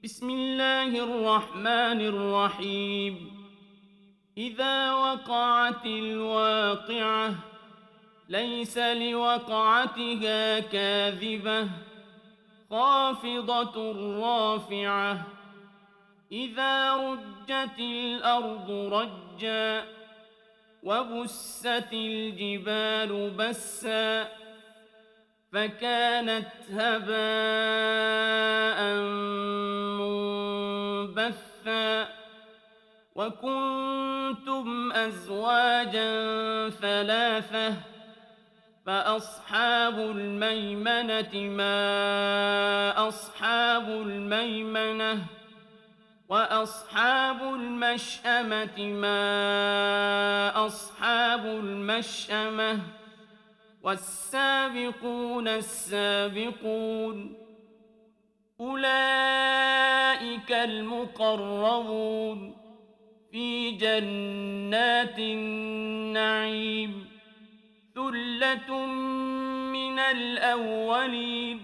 بسم الله الرحمن الرحيم. إذا وقعت الواقعة ليس لوقعتها كاذبة خافضة رافعة. إذا رجت الأرض رجا وبست الجبال بسا فكانت هباء منبثا وكنتم أزواجا ثلاثة فأصحاب الميمنة ما أصحاب الميمنة وأصحاب المشأمة ما أصحاب المشأمة والسابقون السابقون أولئك المقربون في جنات النعيم ثلة من الأولين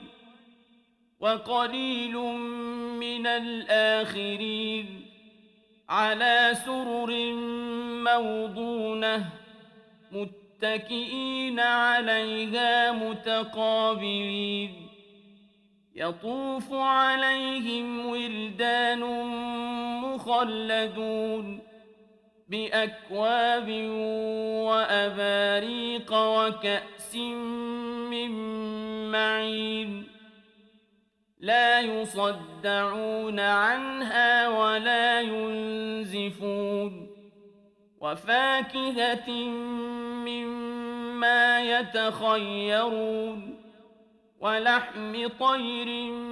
وقليل من الآخرين على سرر موضونة متكئين عليها متقابلين يطوف عليهم ولدان مخلدون بأكواب وأباريق وكأس من معين لا يصدعون عنها ولا ينزفون وفاكهة مما يتخيرون ولحم طير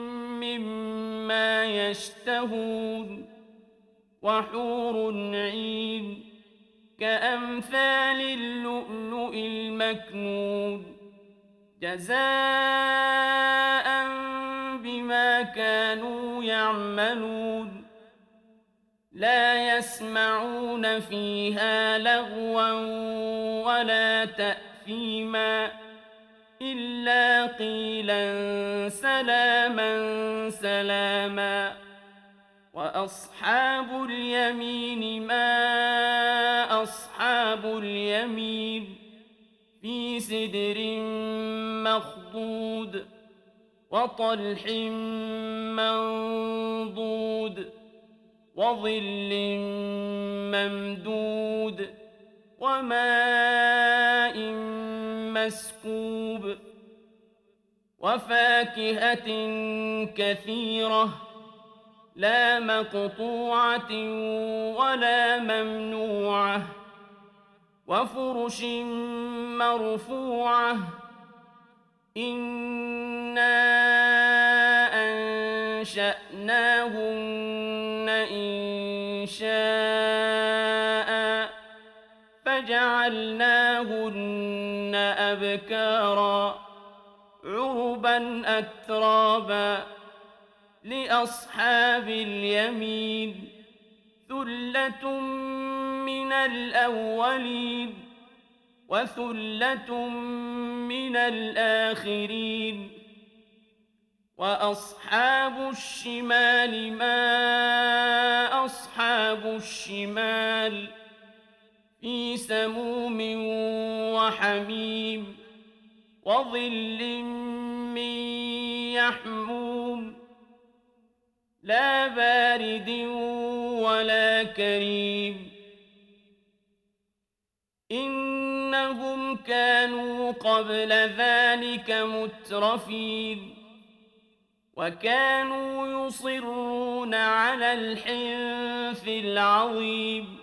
مما يشتهون وحور عين كأمثال اللؤلؤ المكنون جزاء بما كانوا يعملون لا يسمعون فيها لغوا ولا تأثيما إلا قيلا سلاما سلاما وأصحاب اليمين ما أصحاب اليمين في سدر مخضود وطلح منضود وظل ممدود وماء مسكوب وفاكهة كثيرة لا مقطوعة ولا ممنوعة وفرش مرفوعة إنا أنشأناهن إنشاء فجعلناهن أبكارا عربا أترابا لأصحاب اليمين ثلة من الأولين وثلة من الآخرين وأصحاب الشمال ما أصحاب الشمال في سموم وحميم وظل من يحموم لا بارد ولا كريم إنهم كانوا قبل ذلك مترفين وكانوا يصرون على الحنث العظيم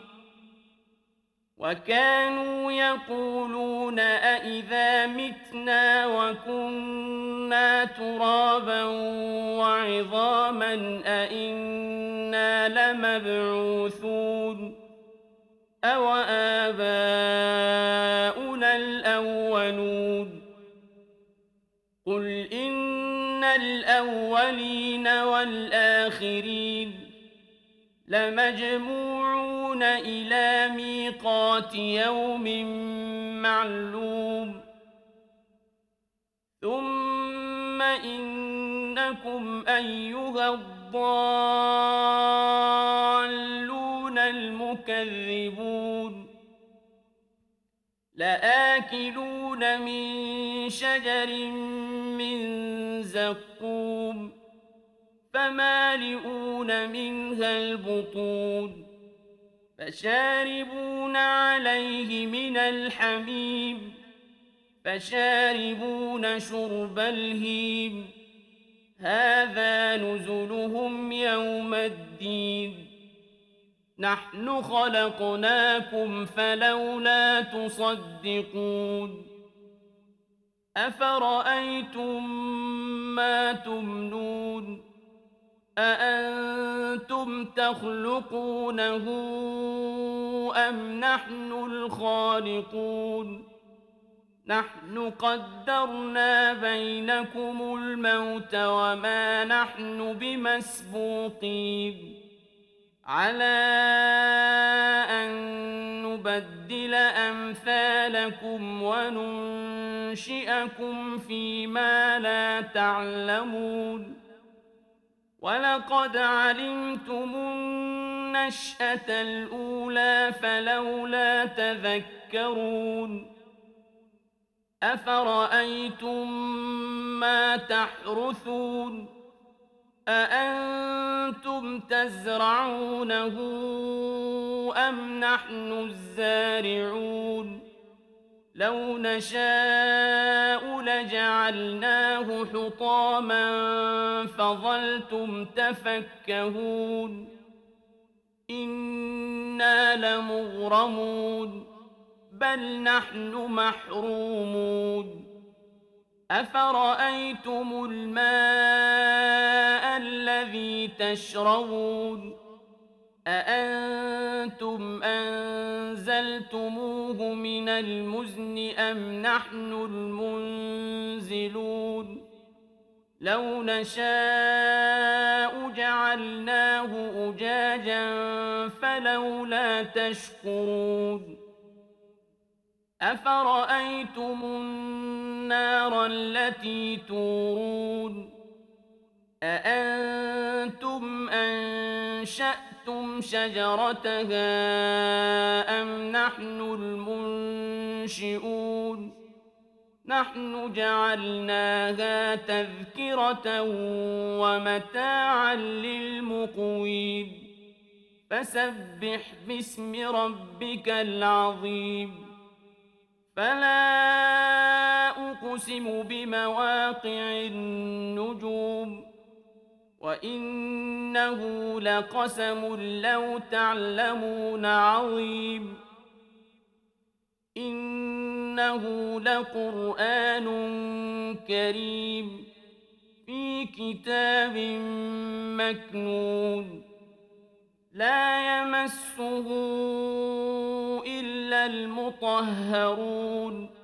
وكانوا يقولون أإذا متنا وكنا ترابا وعظاما أإنا لمبعوثون أوآباؤنا الأولون قل إن الأولين والآخرين لمجموعون إلى ميقات يوم معلوم ثم إنكم أيها الضالون المكذبون لآكلون من شجر من زقوم فمالئون منها البطون فشاربون عليه من الحميم فشاربون شرب الهيم هذا نزلهم يوم الدين نحن خلقناكم فلولا تصدقون أفرأيتم ما تمنون أأنتم تخلقونه أم نحن الخالقون نحن قدرنا بينكم الموت وما نحن بمسبوقين على أن نبدل أمثالكم وننشئكم فيما لا تعلمون ولقد علمتم النشأة الأولى فلولا تذكرون أفرأيتم ما تحرثون أأنتم تزرعونه أم نحن الزارعون لو نشاء لجعلناه حطاما فظلتم تفكهون إنا لمغرمون بل نحن محرومون أفرأيتم الماء الذي تشربون أأنتم أنزلتموه من المزن أم نحن المنزلون لو نشاء جعلناه أجاجا فلولا تشكرون أفرأيتم النار التي تورون أأنتم أنشأتم شجرتها أم نحن المنشئون نحن جعلناها تذكرة ومتاعا للمقوين فسبح باسم ربك العظيم فلا أقسم بمواقع النجوم وإنه لقسم لو تعلمون عظيم إنه لقرآن كريم في كتاب مكنون لا يمسه إلا المطهرون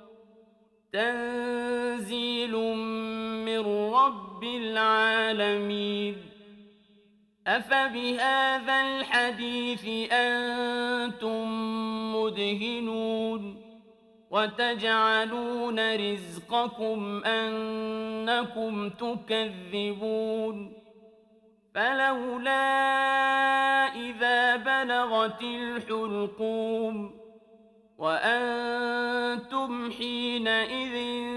تنزيل من رب العالمين أفبهذا الحديث أنتم مدهنون وتجعلون رزقكم أنكم تكذبون فلولا إذا بلغت الحلقوم وأنتم حينئذ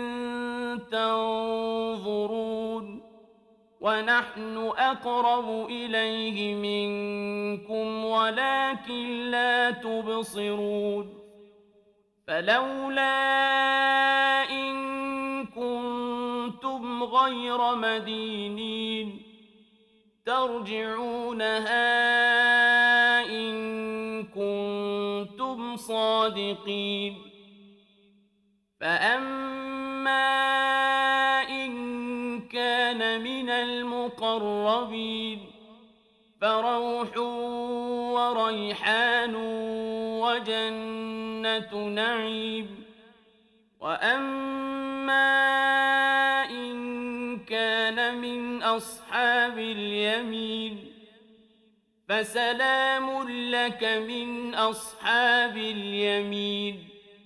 تنظرون ونحن أقرب إليه منكم ولكن لا تبصرون فلولا إن كنتم غير مدينين ترجعونها إن كنتم صادقين فأما إن كان من المقربين فروح وريحان وجنة نعيم وأما إن كان من أصحاب اليمين فسلام لك من أصحاب اليمين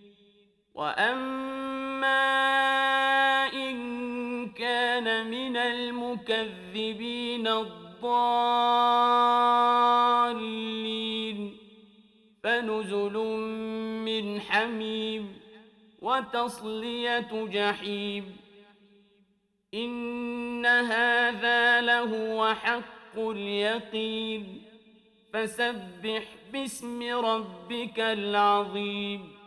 وأما إن كان من المكذبين الضالين فنزل من حميم وتصلية جحيم إن هذا لهو حق اليقين فسبح باسم ربك العظيم